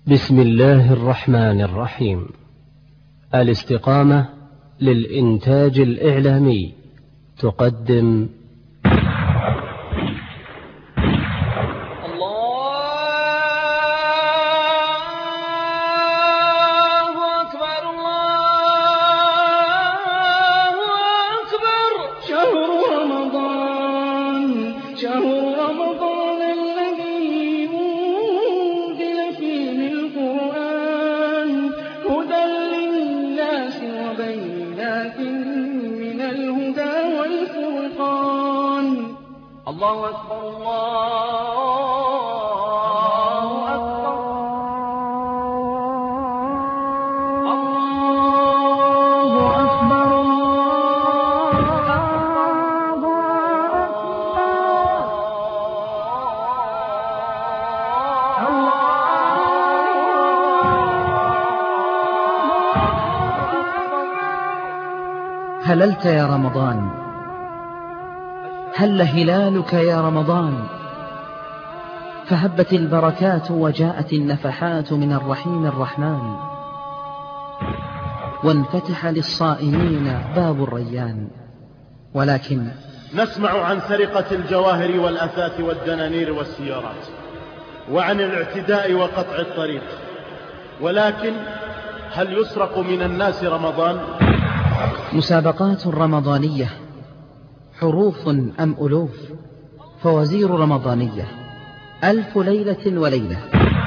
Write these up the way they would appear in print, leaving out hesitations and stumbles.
بسم الله الرحمن الرحيم. الاستقامة للإنتاج الإعلامي تقدم الله أكبر الله أكبر الله أكبر هللت يا رمضان، هل هلالك يا رمضان، فهبت البركات وجاءت النفحات من الرحيم الرحمن، وانفتح للصائمين باب الريان. ولكن نسمع عن سرقة الجواهر والأثاث والدنانير والسيارات، وعن الاعتداء وقطع الطريق، ولكن هل يسرق من الناس رمضان؟ مسابقات رمضانية، حروف أم ألوف، فوازير رمضانية، 1000 ليلة وليلة،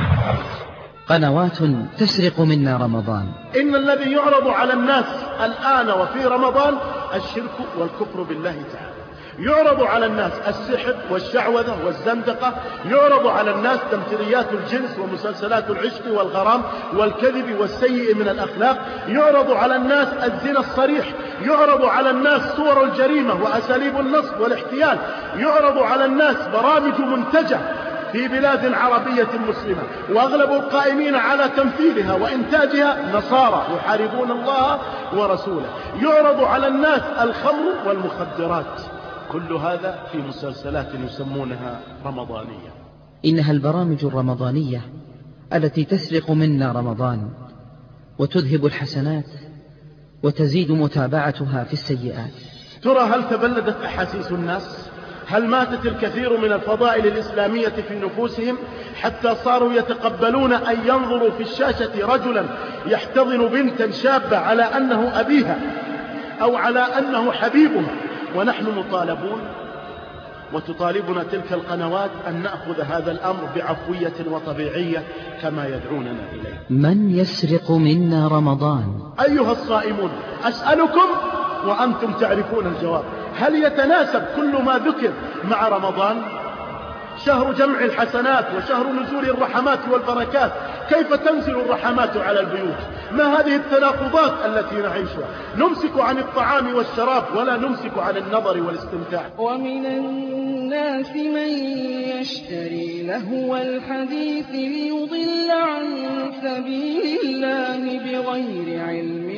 قنوات تسرق منا رمضان. إن الذي يعرض على الناس الآن وفي رمضان الشرك والكفر بالله تعالى، يعرض على الناس السحر والشعوذة والزندقة، يعرض على الناس تمثيليات الجنس ومسلسلات العشق والغرام والكذب والسيء من الأخلاق، يعرض على الناس الزنا الصريح، يعرض على الناس صور الجريمة وأساليب النصب والاحتيال، يعرض على الناس برامج منتجة في بلاد عربية مسلمة، وأغلب القائمين على تمثيلها وإنتاجها نصارى يحاربون الله ورسوله، يعرض على الناس الخمر والمخدرات، كل هذا في مسلسلات يسمونها رمضانية. إنها البرامج الرمضانية التي تسرق منا رمضان وتذهب الحسنات وتزيد متابعتها في السيئات. ترى هل تبلدت أحاسيس الناس؟ هل ماتت الكثير من الفضائل الإسلامية في نفوسهم حتى صاروا يتقبلون أن ينظروا في الشاشة رجلا يحتضن بنتا شابة على أنه أبيها أو على أنه حبيبها، ونحن مطالبون وتطالبنا تلك القنوات أن نأخذ هذا الأمر بعفوية وطبيعية كما يدعوننا إليه. من يسرق منا رمضان؟ أيها الصائمون، أسألكم وأنتم تعرفون الجواب، هل يتناسب كل ما ذكر مع رمضان؟ شهر جمع الحسنات وشهر نزول الرحمات والبركات، كيف تنزل الرحمات على البيوت؟ ما هذه التناقضات التي نعيشها؟ نمسك عن الطعام والشراب ولا نمسك عن النظر والاستمتاع. ومن الناس من يشتري لهو الحديث ليضل عن سبيل الله بغير علم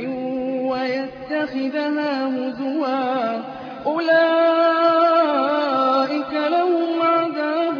ويتخذها هزوا، أولئك لهم عذاب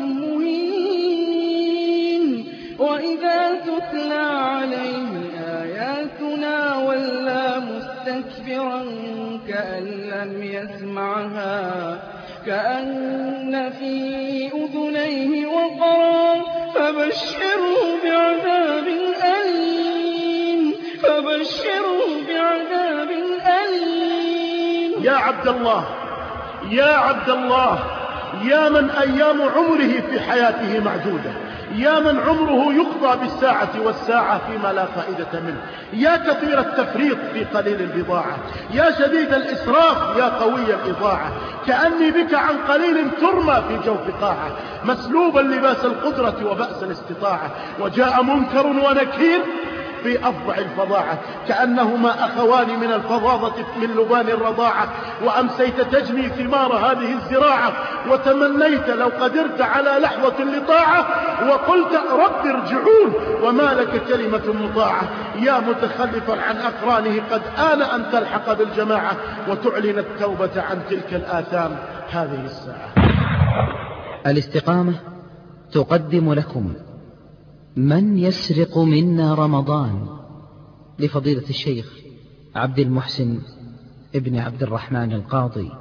مهين. وإذا تتلى عليه آياتنا ولى مستكبرا كأن لم يسمعها، كأن في أذنيه وقرا، فبشره بعذاب أليم، فبشره بعذاب أليم. يا عبد الله، يا عبد الله، يا من أيام عمره في حياته معدودة، يا من عمره يقضى بالساعة والساعة فيما لا فائدة منه، يا كثير التفريط في قليل البضاعة، يا شديد الإسراف، يا قوي الإضاعة، كأني بك عن قليل ترمى في جوف قاعة، مسلوبا لباس القدرة وبأس الاستطاعة، وجاء منكر ونكير في أفظع الفظاعة، كأنهما أخوان من الفظاظة من لبان الرضاعة، وأمسيت تجني ثمار هذه الزراعة، وتمنيت لو قدرت على لحظة لطاعة، وقلت رب ارجعون، وما لك كلمة مطاعة. يا متخلفا عن أقرانه، قد آن أن تلحق بالجماعة وتعلن التوبة عن تلك الآثام هذه الساعة. الاستقامة تقدم لكم من يسرق منا رمضان؟ لفضيلة الشيخ عبد المحسن ابن عبد الرحمن القاضي.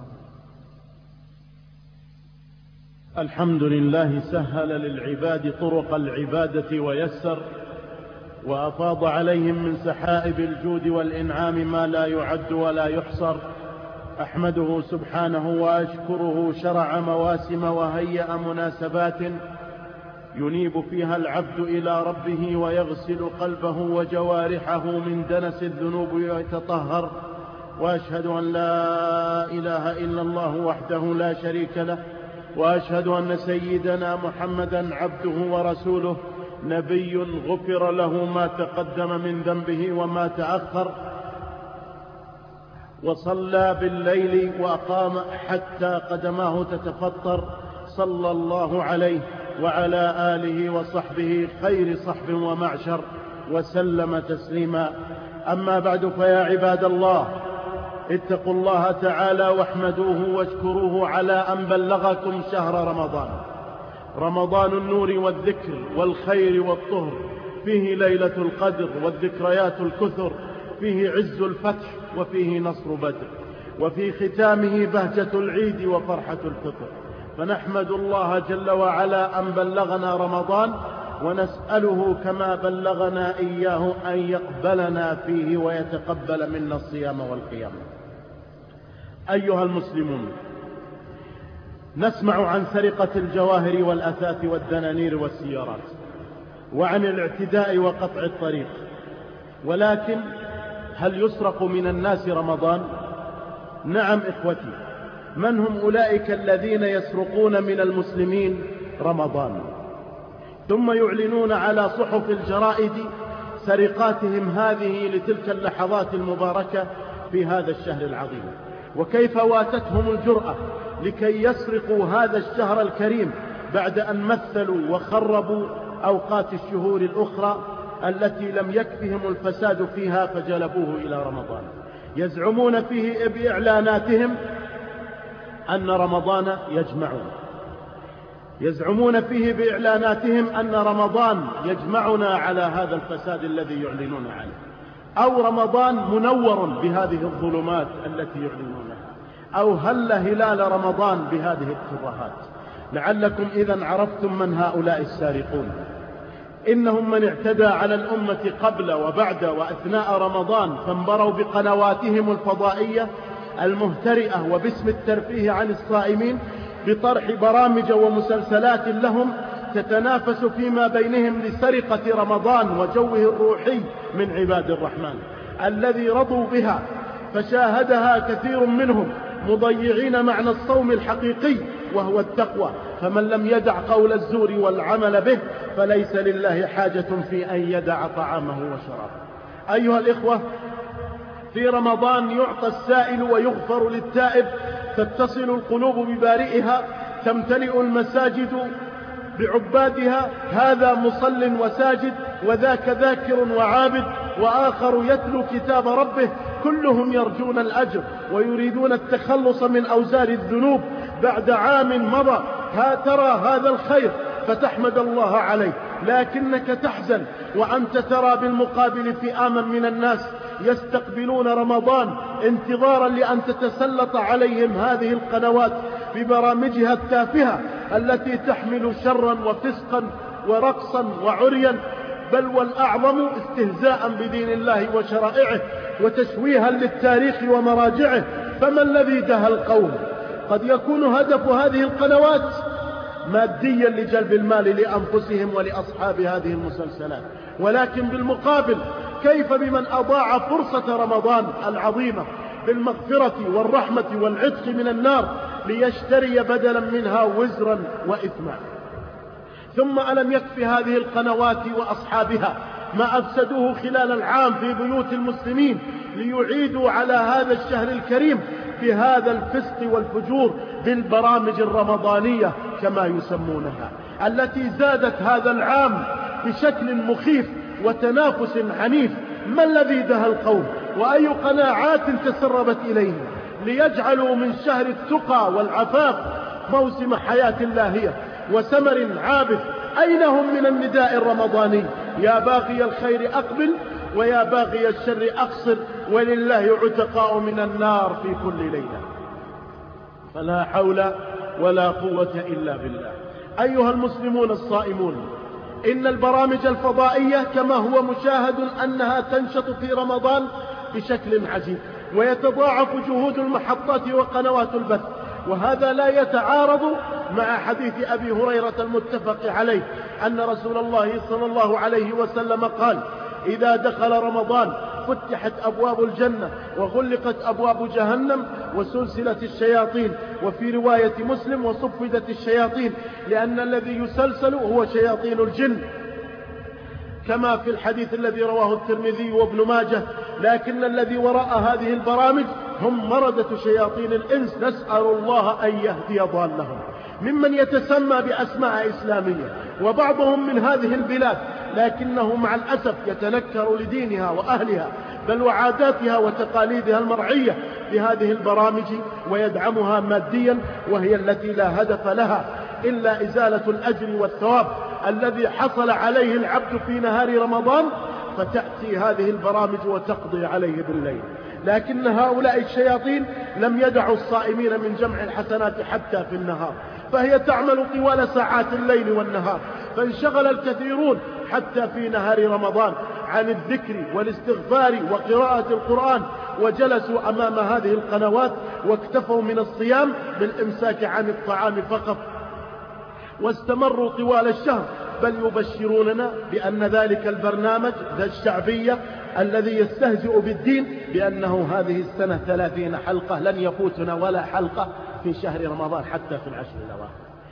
الحمد لله سهل للعباد طرق العبادة ويسر، وأفاض عليهم من سحائب الجود والإنعام ما لا يعد ولا يحصر. أحمده سبحانه وأشكره، شرع مواسم وهيأ مناسبات ينيب فيها العبد إلى ربه ويغسل قلبه وجوارحه من دنس الذنوب ويتطهر. وأشهد أن لا إله إلا الله وحده لا شريك له، وأشهد أن سيدنا محمدا عبده ورسوله، نبي غفر له ما تقدم من ذنبه وما تأخر، وصلى بالليل وأقام حتى قدماه تتفطر، صلى الله عليه وعلى آله وصحبه خير صحب ومعشر، وسلم تسليما. أما بعد، فيا عباد الله، اتقوا الله تعالى واحمدوه واشكروه على أن بلغكم شهر رمضان، رمضان النور والذكر والخير والطهر، فيه ليلة القدر والذكريات الكثر، فيه عز الفتح وفيه نصر بدر، وفي ختامه بهجة العيد وفرحة الفطر. فنحمد الله جل وعلا أن بلغنا رمضان، ونسأله كما بلغنا إياه أن يقبلنا فيه ويتقبل منا الصيام والقيام. أيها المسلمون، نسمع عن سرقة الجواهر والأثاث والدنانير والسيارات، وعن الاعتداء وقطع الطريق، ولكن هل يسرق من الناس رمضان؟ نعم إخوتي. من هم أولئك الذين يسرقون من المسلمين رمضان، ثم يعلنون على صحف الجرائد سرقاتهم هذه لتلك اللحظات المباركة في هذا الشهر العظيم؟ وكيف واتتهم الجرأة لكي يسرقوا هذا الشهر الكريم بعد أن مثلوا وخربوا أوقات الشهور الأخرى التي لم يكفهم الفساد فيها فجلبوه إلى رمضان. يزعمون فيه بإعلاناتهم أن رمضان يجمعنا، يزعمون فيه بإعلاناتهم أن رمضان يجمعنا على هذا الفساد الذي يعلنون عنه، أو رمضان منور بهذه الظلمات التي يعلنونها، أو هلال رمضان بهذه الترهات. لعلكم إذن عرفتم من هؤلاء السارقون. إنهم من اعتدى على الأمة قبل وبعد وأثناء رمضان، فانبروا بقنواتهم الفضائية المهترئة وباسم الترفيه عن الصائمين بطرح برامج ومسلسلات لهم تتنافس فيما بينهم لسرقة رمضان وجوه الروحي من عباد الرحمن الذي رضوا بها، فشاهدها كثير منهم مضيعين معنى الصوم الحقيقي وهو التقوى. فمن لم يدع قول الزور والعمل به فليس لله حاجة في أن يدع طعامه وشرابه. أيها الإخوة، في رمضان يعطى السائل ويغفر للتائب، تتصل القلوب ببارئها، تمتلئ المساجد بعبادها، هذا مصل وساجد، وذاك ذاكر وعابد، وآخر يتلو كتاب ربه، كلهم يرجون الأجر ويريدون التخلص من أوزار الذنوب بعد عام مضى. ترى هذا الخير فتحمد الله عليه، لكنك تحزن وأنت ترى بالمقابل فئاما من الناس يستقبلون رمضان انتظارا لأن تتسلط عليهم هذه القنوات ببرامجها التافهة التي تحمل شرا وفسقا ورقصا وعريا، بل والأعظم استهزاء بدين الله وشرائعه وتشويها للتاريخ ومراجعه. فما الذي دهى القوم؟ قد يكون هدف هذه القنوات ماديا لجلب المال لأنفسهم ولأصحاب هذه المسلسلات، ولكن بالمقابل كيف بمن أضاع فرصة رمضان العظيمة بالمغفرة والرحمة والعتق من النار ليشتري بدلا منها وزرا وإثما؟ ثم ألم يكفي هذه القنوات وأصحابها ما أفسدوه خلال العام في بيوت المسلمين ليعيدوا على هذا الشهر الكريم بهذا الفسق والفجور بالبرامج الرمضانية كما يسمونها، التي زادت هذا العام بشكل مخيف وتنافس عنيف. ما الذي دهى القوم؟ وأي قناعات تسربت إليهم ليجعلوا من شهر التقى والعفاف موسم حياة لاهية؟ وثمر عابث. أين هم من النداء الرمضاني؟ يا باغي الخير أقبل ويا باغي الشر أقصر، ولله عتقاء من النار في كل ليلة. فلا حول ولا قوة إلا بالله. أيها المسلمون الصائمون، إن البرامج الفضائية كما هو مشاهد أنها تنشط في رمضان بشكل عجيب، ويتضاعف جهود المحطات وقنوات البث، وهذا لا يتعارض مع حديث أبي هريرة المتفق عليه أن رسول الله صلى الله عليه وسلم قال: إذا دخل رمضان فتحت أبواب الجنة وغلقت أبواب جهنم وسلسلت الشياطين، وفي رواية مسلم: وصفدت الشياطين، لأن الذي يسلسل هو شياطين الجن، كما في الحديث الذي رواه الترمذي وابن ماجه. لكن الذي وراء هذه البرامج هم مردة شياطين الإنس، نسأل الله أن يهدي ضالهم، ممن يتسمى بأسماء إسلامية، وبعضهم من هذه البلاد، لكنه مع الأسف يتنكر لدينها وأهلها بل وعاداتها وتقاليدها المرعية بهذه البرامج ويدعمها ماديا، وهي التي لا هدف لها إلا إزالة الأجر والثواب الذي حصل عليه العبد في نهار رمضان، فتأتي هذه البرامج وتقضي عليه بالليل. لكن هؤلاء الشياطين لم يدعوا الصائمين من جمع الحسنات حتى في النهار، فهي تعمل طوال ساعات الليل والنهار، فانشغل الكثيرون حتى في نهار رمضان عن الذكر والاستغفار وقراءة القرآن، وجلسوا أمام هذه القنوات واكتفوا من الصيام بالإمساك عن الطعام فقط، واستمروا طوال الشهر، بل يبشروننا بأن ذلك البرنامج ذا الشعبية الذي يستهزئ بالدين بأنه هذه السنة 30 حلقة لن يفوتنا ولا حلقة في شهر رمضان حتى في العشر الأواخر.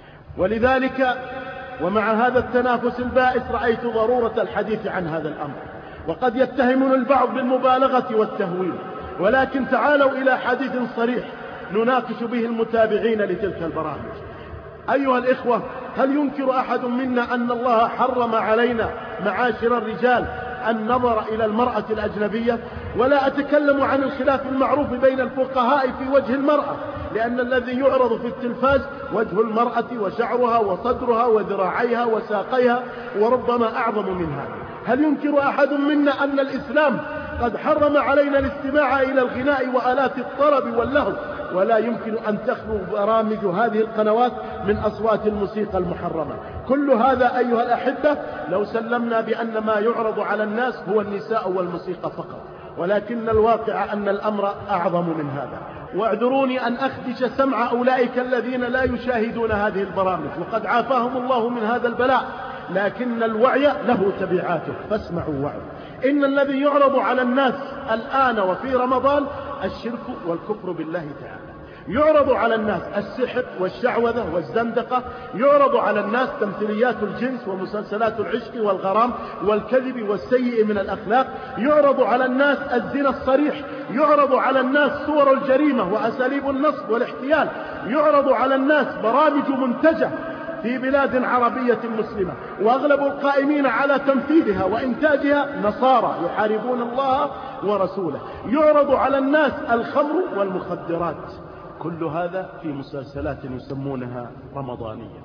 ولذلك ومع هذا التنافس البائس رأيت ضرورة الحديث عن هذا الأمر، وقد يتهمنا البعض بالمبالغة والتهويل، ولكن تعالوا إلى حديث صريح نناقش به المتابعين لتلك البرامج. أيها الإخوة، هل ينكر أحد منا أن الله حرم علينا معاشر الرجال النظر إلى المرأة الأجنبية؟ ولا أتكلم عن الخلاف المعروف بين الفقهاء في وجه المرأة، لأن الذي يعرض في التلفاز وجه المرأة وشعرها وصدرها وذراعيها وساقيها، وربما أعظم من هذا. هل ينكر أحد منا أن الإسلام قد حرم علينا الاستماع إلى الغناء وآلات الطرب واللهو؟ ولا يمكن أن تخلو برامج هذه القنوات من أصوات الموسيقى المحرمة. كل هذا أيها الأحبة لو سلمنا بأن ما يعرض على الناس هو النساء والموسيقى فقط، ولكن الواقع أن الأمر أعظم من هذا. واعذروني أن أخدش سمع أولئك الذين لا يشاهدون هذه البرامج، وقد عافاهم الله من هذا البلاء، لكن الوعي له تبعاته، فاسمعوا وعوا. إن الذي يعرض على الناس الآن وفي رمضان الشرك والكفر بالله تعالى، يعرض على الناس السحر والشعوذة والزندقة، يعرض على الناس تمثيليات الجنس ومسلسلات العشق والغرام والكذب والسيء من الأخلاق، يعرض على الناس الزنا الصريح، يعرض على الناس صور الجريمة وأساليب النصب والاحتيال، يعرض على الناس برامج منتجة في بلاد عربية مسلمة، وأغلب القائمين على تنفيذها وإنتاجها نصارى يحاربون الله ورسوله، يعرض على الناس الخمر والمخدرات، كل هذا في مسلسلات يسمونها رمضانية.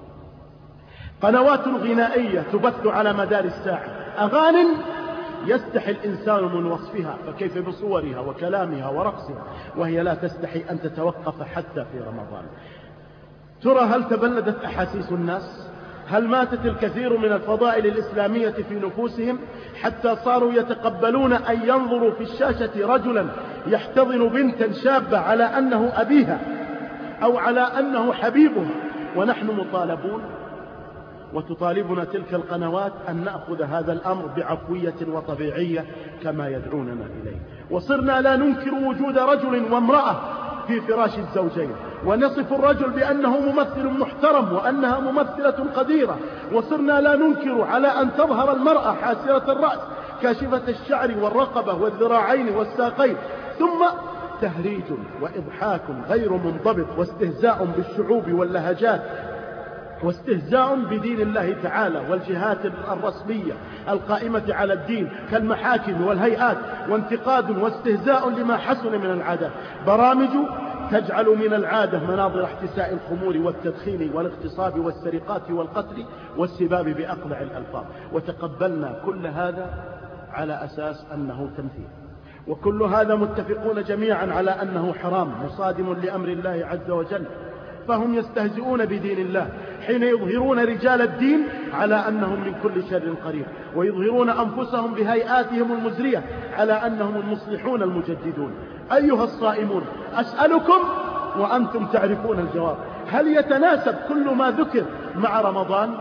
قنوات غنائية تبث على مدار الساعة، أغاني يستحي الإنسان من وصفها، فكيف بصورها وكلامها ورقصها، وهي لا تستحي أن تتوقف حتى في رمضان. ترى هل تبلدت أحاسيس الناس؟ هل ماتت الكثير من الفضائل الإسلامية في نفوسهم حتى صاروا يتقبلون أن ينظروا في الشاشة رجلا يحتضن بنتا شابة على أنه أبيها أو على أنه حبيبها؟ ونحن مطالبون وتطالبنا تلك القنوات أن نأخذ هذا الأمر بعفوية وطبيعية كما يدعوننا إليه. وصرنا لا ننكر وجود رجل وامرأة في فراش الزوجين، ونصف الرجل بأنه ممثل محترم وأنها ممثلة قديرة، وصرنا لا ننكر على أن تظهر المرأة حاسرة الرأس كاشفة الشعر والرقبة والذراعين والساقين، ثم تهريج وإضحاك غير منضبط واستهزاء بالشعوب واللهجات واستهزاء بدين الله تعالى والجهات الرسمية القائمة على الدين كالمحاكم والهيئات، وانتقاد واستهزاء لما حسن من العادات. برامج تجعل من العادة مناظر احتساء الخمور والتدخين والاغتصاب والسرقات والقتل والسباب بأقبح الألفاظ. وتقبلنا كل هذا على أساس أنه تمثيل، وكل هذا متفقون جميعا على أنه حرام مصادم لأمر الله عز وجل. فهم يستهزئون بدين الله حين يظهرون رجال الدين على أنهم من كل شر قريب، ويظهرون أنفسهم بهيئاتهم المزرية على أنهم المصلحون المجددون. أيها الصائمون، أسألكم وأنتم تعرفون الجواب، هل يتناسب كل ما ذكر مع رمضان؟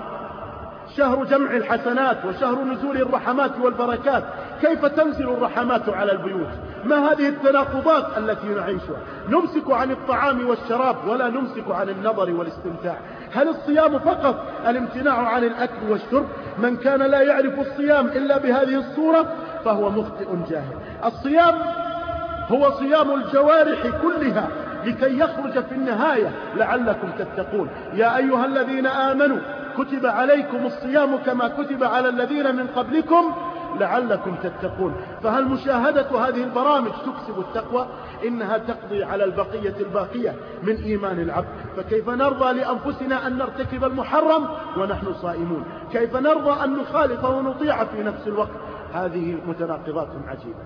شهر جمع الحسنات وشهر نزول الرحمات والبركات، كيف تنزل الرحمات على البيوت؟ ما هذه التناقضات التي نعيشها؟ نمسك عن الطعام والشراب ولا نمسك عن النظر والاستمتاع. هل الصيام فقط الامتناع عن الأكل والشرب؟ من كان لا يعرف الصيام إلا بهذه الصورة فهو مخطئ جاهل. الصيام هو صيام الجوارح كلها لكي يخرج في النهاية لعلكم تتقون. يا أيها الذين آمنوا كتب عليكم الصيام كما كتب على الذين من قبلكم لعلكم تتقون. فهل مشاهدة هذه البرامج تكسب التقوى؟ إنها تقضي على البقية الباقية من إيمان العبد. فكيف نرضى لأنفسنا أن نرتكب المحرم ونحن صائمون؟ كيف نرضى أن نخالف ونطيع في نفس الوقت؟ هذه متناقضات عجيبة.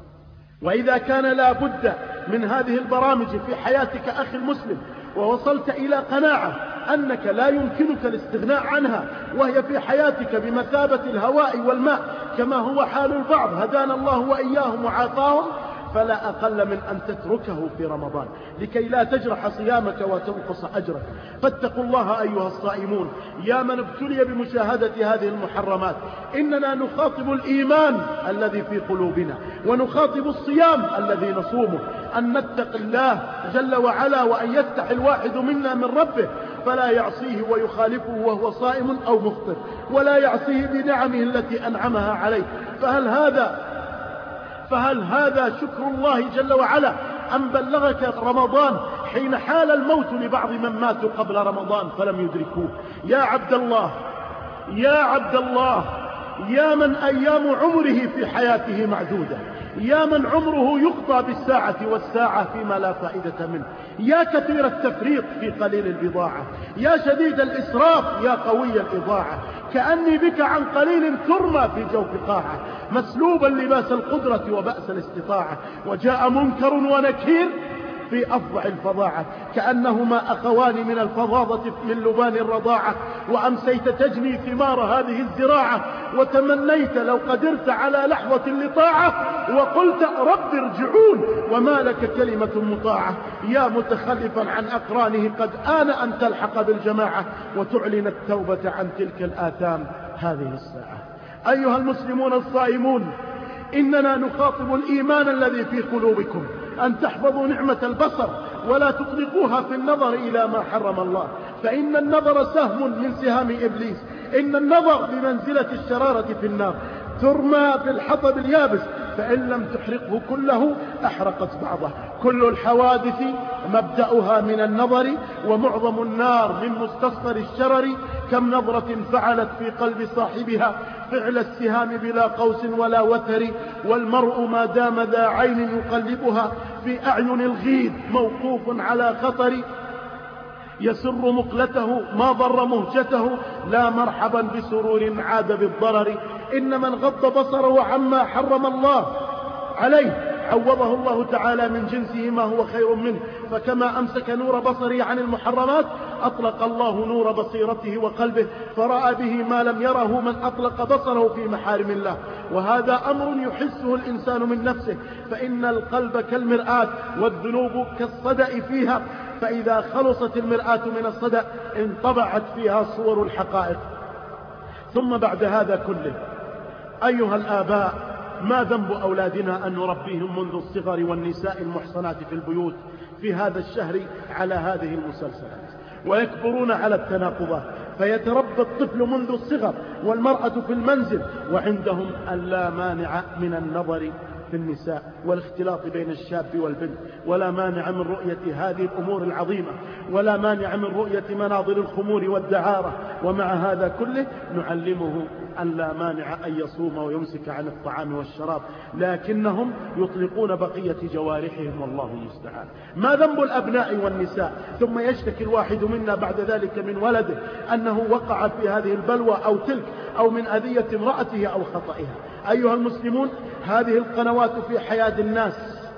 وإذا كان لا بد من هذه البرامج في حياتك أخي المسلم، ووصلت إلى قناعة أنك لا يمكنك الاستغناء عنها، وهي في حياتك بمثابة الهواء والماء كما هو حال البعض هدانا الله وإياهم وعافاهم، فلا أقل من أن تتركه في رمضان لكي لا تجرح صيامك وتنقص أجرك. فاتقوا الله أيها الصائمون يا من ابتلي بمشاهدة هذه المحرمات. إننا نخاطب الإيمان الذي في قلوبنا، ونخاطب الصيام الذي نصومه، أن نتق الله جل وعلا، وأن يفتح الواحد منا من ربه فلا يعصيه ويخالفه وهو صائم أو مفطر، ولا يعصيه بنعمه التي أنعمها عليه. فهل هذا شكر الله جل وعلا أن بلغك رمضان حين حال الموت لبعض من ماتوا قبل رمضان فلم يدركوه؟ يا عبد الله، يا عبد الله، يا من أيام عمره في حياته معدودة، يا من عمره يقضى بالساعة والساعة فيما لا فائدة منه، يا كثير التفريط في قليل البضاعة، يا شديد الإسراف، يا قوي الإضاعة، كأني بك عن قليل ترمى في جوف قاعة، مسلوبا لباس القدرة وبأس الاستطاعة، وجاء منكر ونكير في أفضع الفظاعة، كأنهما أخوان من الفظاظة من لبان الرضاعة، وأمسيت تجني ثمار هذه الزراعة، وتمنيت لو قدرت على لحظة لطاعة، وقلت رب ارجعون، وما لك كلمة مطاعة. يا متخلفا عن أقرانه قد آن أن تلحق بالجماعة، وتعلن التوبة عن تلك الآثام هذه الساعة. أيها المسلمون الصائمون، إننا نخاطب الإيمان الذي في قلوبكم أن تحفظوا نعمة البصر ولا تطلقوها في النظر إلى ما حرم الله، فإن النظر سهم من سهام إبليس. إن النظر بمنزلة الشرارة في النار، ترمى في الحطب اليابس، فإن لم تحرقه كله أحرقت بعضه. كل الحوادث مبدأها من النظر، ومعظم النار من مستصغر الشرر. كم نظرة فعلت في قلب صاحبها فعل السهام بلا قوس ولا وتر، والمرء ما دام ذا عين يقلبها في أعين الغيد موقوف على خطر. يسر مقلته ما ضر مهجته، لا مرحبا بسرور عاد بالضرر. إن من غض بصره عما حرم الله عليه عوضه الله تعالى من جنسه ما هو خير منه، فكما أمسك نور بصره عن المحرمات أطلق الله نور بصيرته وقلبه، فرأى به ما لم يره من أطلق بصره في محارم الله. وهذا أمر يحسه الإنسان من نفسه، فإن القلب كالمرآة والذنوب كالصدأ فيها، فإذا خلصت المرآة من الصدأ انطبعت فيها صور الحقائق. ثم بعد هذا كله أيها الآباء، ما ذنب أولادنا أن نربيهم منذ الصغر والنساء المحصنات في البيوت في هذا الشهر على هذه المسلسلات، ويكبرون على التناقضات، فيتربى الطفل منذ الصغر والمرأة في المنزل، وعندهم اللا مانع من النظر في النساء والاختلاط بين الشاب والبنت، ولا مانع من رؤية هذه الأمور العظيمة، ولا مانع من رؤية مناظر الخمور والدعارة. ومع هذا كله نعلمه أن لا مانع أن يصوم ويمسك عن الطعام والشراب، لكنهم يطلقون بقية جوارحهم والله المستعان. ما ذنب الأبناء والنساء؟ ثم يشتكي الواحد منا بعد ذلك من ولده أنه وقع في هذه البلوى أو تلك، أو من أذية امرأته أو خطئها. أيها المسلمون، هذه القنوات في حياة الناس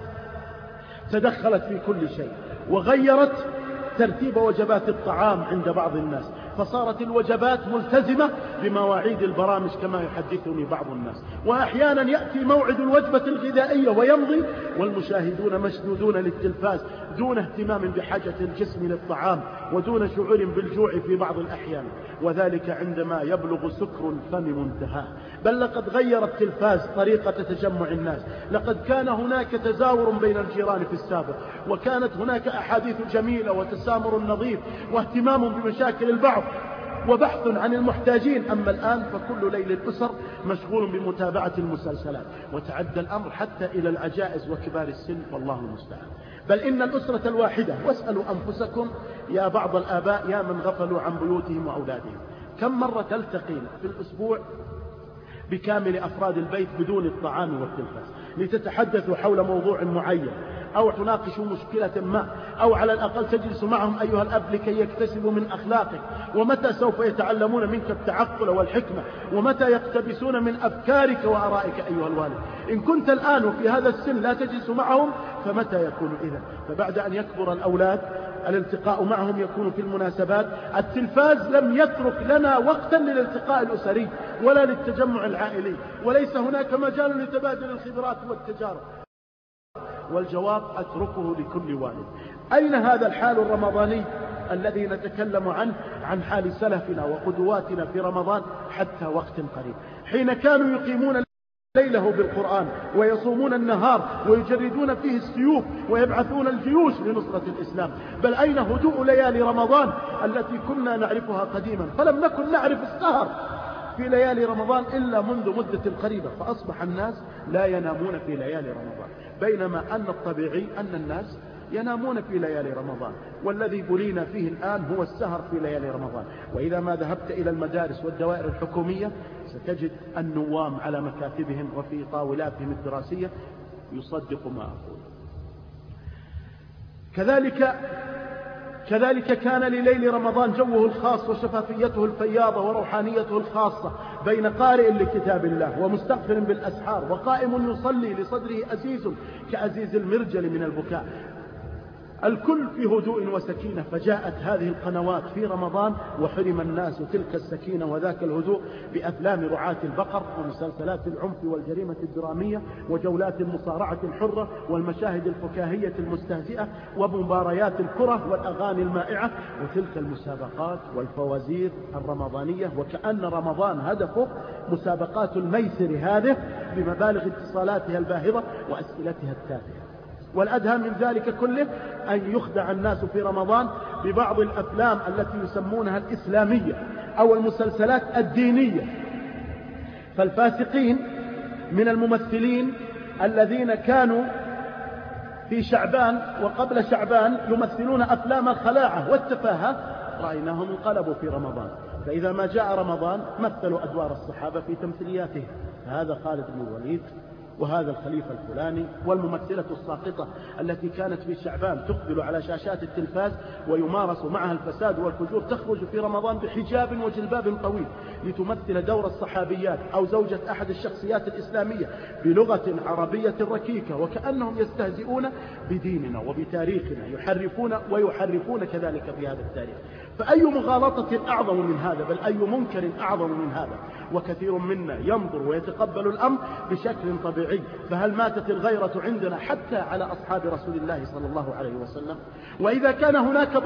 تدخلت في كل شيء، وغيرت ترتيب وجبات الطعام عند بعض الناس، فصارت الوجبات ملتزمة بمواعيد البرامج كما يحدثني بعض الناس، وأحيانا يأتي موعد الوجبة الغذائية ويمضي والمشاهدون مشدودون للتلفاز دون اهتمام بحاجة الجسم للطعام ودون شعور بالجوع في بعض الأحيان، وذلك عندما يبلغ سكر الفم منتهاه. بل لقد غير التلفاز طريقة تجمع الناس. لقد كان هناك تزاور بين الجيران في السابق، وكانت هناك أحاديث جميلة وتسامر نظيف واهتمام بمشاكل البعض وبحث عن المحتاجين. أما الآن فكل ليل الأسر مشغول بمتابعة المسلسلات، وتعدى الأمر حتى إلى العجائز وكبار السن والله المستعان. بل إن الأسرة الواحدة، واسألوا أنفسكم يا بعض الآباء يا من غفلوا عن بيوتهم وأولادهم، كم مرة تلتقين في الأسبوع بكامل أفراد البيت بدون الطعام والتلفاز لتتحدثوا حول موضوع معين أو تناقشوا مشكلة ما، أو على الأقل تجلس معهم أيها الأب لكي يكتسبوا من أخلاقك؟ ومتى سوف يتعلمون منك التعقل والحكمة؟ ومتى يقتبسون من أفكارك وآرائك أيها الوالد؟ إن كنت الآن وفي هذا السن لا تجلس معهم فمتى يكون إذن؟ فبعد أن يكبر الأولاد الالتقاء معهم يكون في المناسبات. التلفاز لم يترك لنا وقتا للالتقاء الأسري ولا للتجمع العائلي، وليس هناك مجال لتبادل الخبرات والتجارب. والجواب أتركه لكل والد. أين هذا الحال الرمضاني الذي نتكلم عنه، عن حال سلفنا وقدواتنا في رمضان حتى وقت قريب، حين كانوا يقيمون ليله بالقرآن ويصومون النهار ويجردون فيه السيوف ويبعثون الجيوش لنصرة الإسلام؟ بل أين هدوء ليالي رمضان التي كنا نعرفها قديما؟ فلم نكن نعرف السهر في ليالي رمضان إلا منذ مدة قريبة، فأصبح الناس لا ينامون في ليالي رمضان، بينما أن الطبيعي أن الناس ينامون في ليالي رمضان. والذي بلينا فيه الآن هو السهر في ليالي رمضان. وإذا ما ذهبت إلى المدارس والدوائر الحكومية ستجد النوام على مكاتبهم وفي طاولاتهم الدراسية يصدق ما أقول. كذلك كان لليل رمضان جوه الخاص وشفافيته الفياضة وروحانيته الخاصة، بين قارئ لكتاب الله ومستغفر بالأسحار وقائم يصلي لصدره أزيز كأزيز المرجل من البكاء، الكل في هدوء وسكينة. فجاءت هذه القنوات في رمضان وحرم الناس تلك السكينة وذاك الهدوء بأفلام رعاة البقر ومسلسلات العنف والجريمة الدرامية وجولات المصارعة الحرة والمشاهد الفكاهية المستهزئة ومباريات الكرة والأغاني المائعة وتلك المسابقات والفوازير الرمضانية. وكأن رمضان هدفه مسابقات الميسر هذه بمبالغ اتصالاتها الباهظة وأسئلتها التافهة. والأدهى من ذلك كله أن يخدع الناس في رمضان ببعض الأفلام التي يسمونها الإسلامية أو المسلسلات الدينية. فالفاسقين من الممثلين الذين كانوا في شعبان وقبل شعبان يمثلون أفلام الخلاعة والتفاهة رأيناهم انقلبوا في رمضان. فإذا ما جاء رمضان مثلوا أدوار الصحابة في تمثيلياتهم، هذا خالد بن الوليد وهذا الخليفة الفلاني، والممثلة الساقطة التي كانت في شعبان تقبل على شاشات التلفاز ويمارس معها الفساد والفجور تخرج في رمضان بحجاب وجلباب طويل لتمثل دور الصحابيات أو زوجة أحد الشخصيات الإسلامية بلغة عربية ركيكة، وكأنهم يستهزئون بديننا وبتاريخنا، يحرفون كذلك في هذا التاريخ. فأي مغالطة أعظم من هذا، بل أي منكر أعظم من هذا. وكثير منا ينظر ويتقبل الأمر بشكل طبيعي. فهل ماتت الغيرة عندنا حتى على أصحاب رسول الله صلى الله عليه وسلم؟ وإذا كان هناك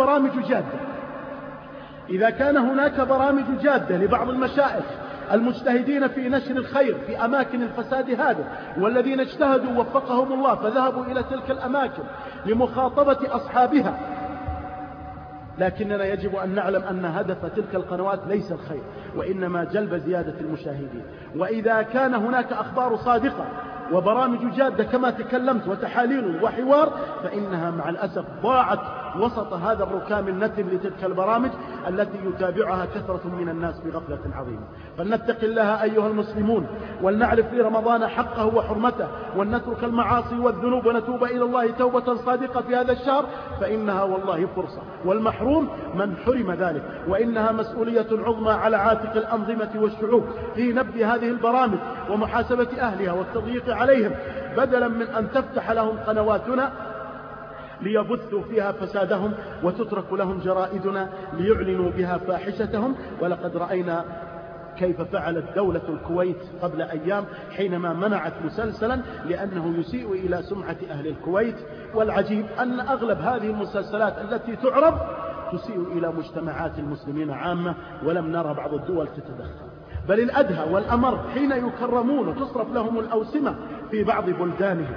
برامج جادة لبعض المشائخ المجتهدين في نشر الخير في أماكن الفساد هذا، والذين اجتهدوا وفقهم الله فذهبوا إلى تلك الأماكن لمخاطبة أصحابها، لكننا يجب أن نعلم أن هدف تلك القنوات ليس الخير وإنما جلب زيادة المشاهدين. وإذا كان هناك أخبار صادقة وبرامج جادة كما تكلمت وتحاليل وحوار، فإنها مع الأسف ضاعت وسط هذا الركام النتن لتلك البرامج التي يتابعها كثرة من الناس بغفلة عظيمة. فلنتق الله أيها المسلمون، ولنعرف لرمضان حقه وحرمته، ولنترك المعاصي والذنوب ونتوب إلى الله توبة صادقة في هذا الشهر، فإنها والله فرصة، والمحروم من حرم ذلك. وإنها مسؤولية عظمى على عاتق الأنظمة والشعوب في نبذ هذه البرامج ومحاسبة أهلها والتضييق عليهم، بدلا من أن تفتح لهم قنواتنا ليبثوا فيها فسادهم وتترك لهم جرائدنا ليعلنوا بها فاحشتهم. ولقد رأينا كيف فعلت دولة الكويت قبل أيام حينما منعت مسلسلا لأنه يسيء إلى سمعة أهل الكويت. والعجيب أن أغلب هذه المسلسلات التي تعرض تسيء إلى مجتمعات المسلمين عامة، ولم نرى بعض الدول تتدخل. بل الأدهى والأمر حين يكرمون وتصرف لهم الأوسمة في بعض بلدانهم،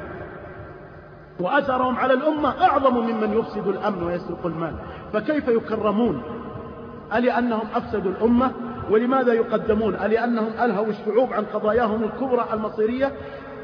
وأثرهم على الأمة أعظم ممن يفسد الأمن ويسرق المال، فكيف يكرمون؟ ألأنهم أفسدوا الأمة؟ ولماذا يقدمون؟ ألأنهم ألهوا الشعوب عن قضاياهم الكبرى المصيرية؟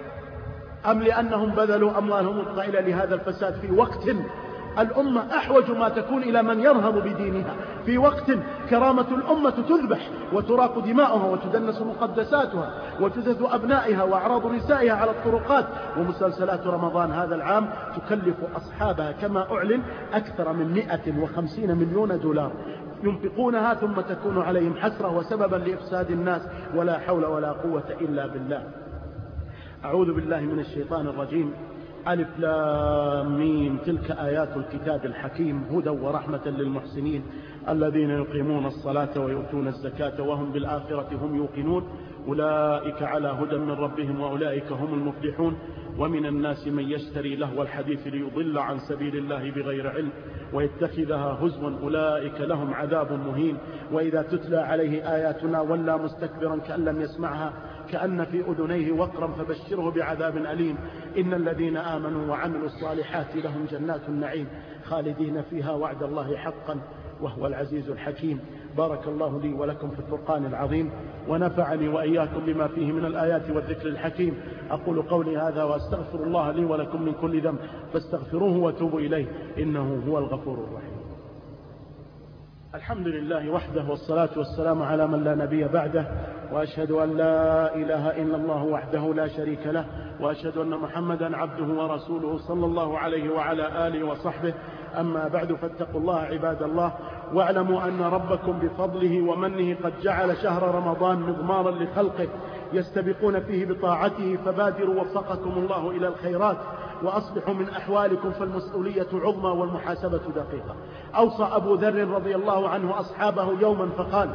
أم لأنهم بذلوا أموالهم الطائلة لهذا الفساد في وقت الأمة أحوج ما تكون إلى من يرهب بدينها، في وقت كرامة الأمة تذبح وتراق دماؤها وتدنس مقدساتها وتزث أبنائها وأعراض نسائها على الطرقات؟ ومسلسلات رمضان هذا العام تكلف أصحابها كما أعلن أكثر من 150 مليون دولار ينفقونها، ثم تكون عليهم حسرة وسببا لإفساد الناس، ولا حول ولا قوة إلا بالله. أعوذ بالله من الشيطان الرجيم. ألف لام ميم، تلك آيات الكتاب الحكيم، هدى ورحمة للمحسنين الذين يقيمون الصلاة ويؤتون الزكاة وهم بالآخرة هم يوقنون، أولئك على هدى من ربهم وأولئك هم المفلحون. ومن الناس من يشتري لهو الحديث ليضل عن سبيل الله بغير علم ويتخذها هزوا، أولئك لهم عذاب مهين. وإذا تتلى عليه آياتنا ولى مستكبرا كأن لم يسمعها كأن في أذنيه وقرا فبشره بعذاب أليم. إن الذين آمنوا وعملوا الصالحات لهم جنات النعيم خالدين فيها وعد الله حقا وهو العزيز الحكيم. بارك الله لي ولكم في الفرقان العظيم، ونفعني وإياكم بما فيه من الآيات والذكر الحكيم. أقول قولي هذا وأستغفر الله لي ولكم من كل ذنب، فاستغفروه وتوبوا إليه إنه هو الغفور الرحيم. الحمد لله وحده، والصلاة والسلام على من لا نبي بعده، وأشهد أن لا إله إلا الله وحده لا شريك له، وأشهد أن محمدا عبده ورسوله صلى الله عليه وعلى آله وصحبه. أما بعد، فاتقوا الله عباد الله، واعلموا أن ربكم بفضله ومنه قد جعل شهر رمضان مضمارا لخلقه يستبقون فيه بطاعته، فبادروا وفقكم الله إلى الخيرات وأصلحوا من أحوالكم، فالمسؤولية عظمى والمحاسبة دقيقة. أوصى أبو ذر رضي الله عنه أصحابه يوما فقال: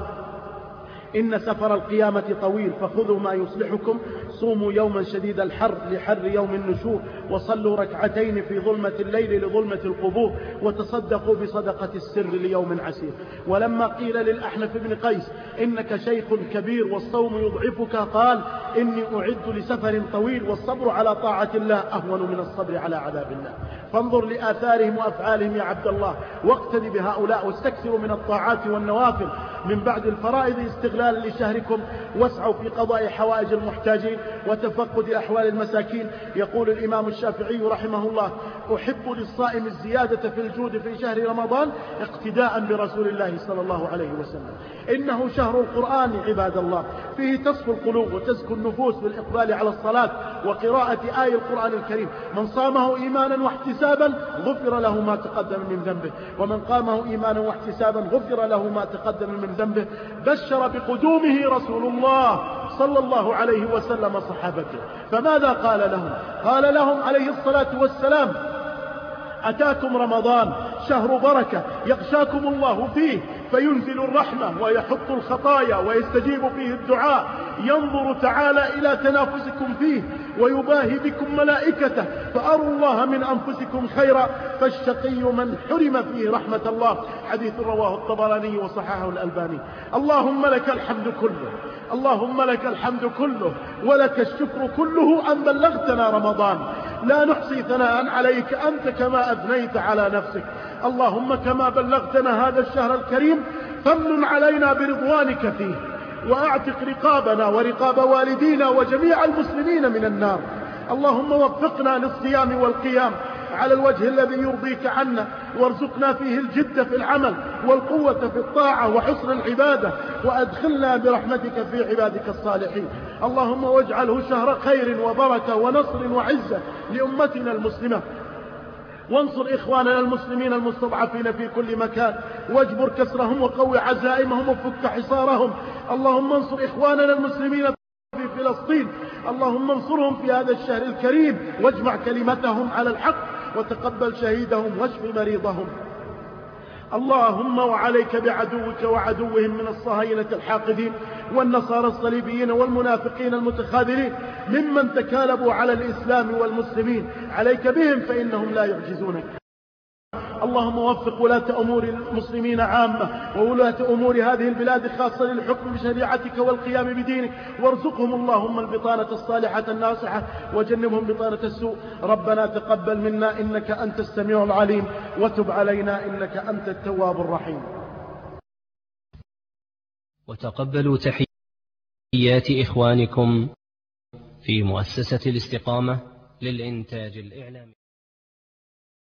إن سفر القيامة طويل، فخذوا ما يصلحكم، صوموا يوما شديد الحر لحر يوم النشور، وصلوا ركعتين في ظلمة الليل لظلمة القبور، وتصدقوا بصدقة السر ليوم عسير. ولما قيل للأحنف بن قيس: إنك شيخ كبير والصوم يضعفك، قال: إني أعد لسفر طويل، والصبر على طاعة الله أهون من الصبر على عذاب الله. فانظر لآثارهم وأفعالهم يا عبد الله، واقتدي بهؤلاء، واستكثروا من الطاعات والنوافل من بعد الفرائض استغلالا لشهركم، واسعوا في قضاء حوائج المحتاجين وتفقد أحوال المساكين. يقول الإمام الشافعي رحمه الله: أحب للصائم الزيادة في الجود في شهر رمضان اقتداء برسول الله صلى الله عليه وسلم. إنه شهر القرآن عباد الله، فيه تصفو القلوب وتزكو النفوس بالإقبال على الصلاة وقراءة آي القرآن الكريم. من صامه إيمانا واحتسابا غفر له ما تقدم من ذنبه، ومن قامه إيمانا واحتسابا غفر له ما تقدم من ذنبه. بشر بقدومه رسول الله صلى الله عليه وسلم صحابته، فماذا قال لهم؟ قال لهم عليه الصلاة والسلام: أتاكم رمضان شهر بركة يغشاكم الله فيه فينزل الرحمة ويحط الخطايا ويستجيب فيه الدعاء، ينظر تعالى إلى تنافسكم فيه ويباهي بكم ملائكته، فأروا الله من أنفسكم خيرا، فالشقي من حرم فيه رحمة الله. حديث رواه الطبراني وصححه الألباني. اللهم لك الحمد كله، اللهم لك الحمد كله، ولك الشكر كله أن بلغتنا رمضان، لا نحصي ثناء عليك أنت كما أثنيت على نفسك. اللهم كما بلغتنا هذا الشهر الكريم فمن علينا برضوانك فيه، وأعتق رقابنا ورقاب والدينا وجميع المسلمين من النار. اللهم وفقنا للصيام والقيام على الوجه الذي يرضيك عنا، وارزقنا فيه الجد في العمل والقوة في الطاعة وحسن العبادة، وأدخلنا برحمتك في عبادك الصالحين. اللهم واجعله شهر خير وبركة ونصر وعزة لأمتنا المسلمة، وانصر إخواننا المسلمين المستضعفين في كل مكان، واجبر كسرهم وقوي عزائمهم وفك حصارهم. اللهم انصر إخواننا المسلمين في فلسطين، اللهم انصرهم في هذا الشهر الكريم، واجمع كلمتهم على الحق، وتقبل شهيدهم واشف مريضهم. اللهم وعليك بعدوك وعدوهم من الصهاينة الحاقدين والنصارى الصليبيين والمنافقين المتخاذلين ممن تكالبوا على الإسلام والمسلمين، عليك بهم فإنهم لا يعجزونك. اللهم وفق ولاة أمور المسلمين عامة وولاة أمور هذه البلاد خاصة للحكم بشريعتك والقيام بدينك، وارزقهم اللهم البطانة الصالحة الناصحة، وجنبهم بطانة السوء. ربنا تقبل منا إنك أنت السميع العليم، وتب علينا إنك أنت التواب الرحيم. وتقبلوا تحيات إخوانكم في مؤسسة الاستقامة للإنتاج الإعلامي.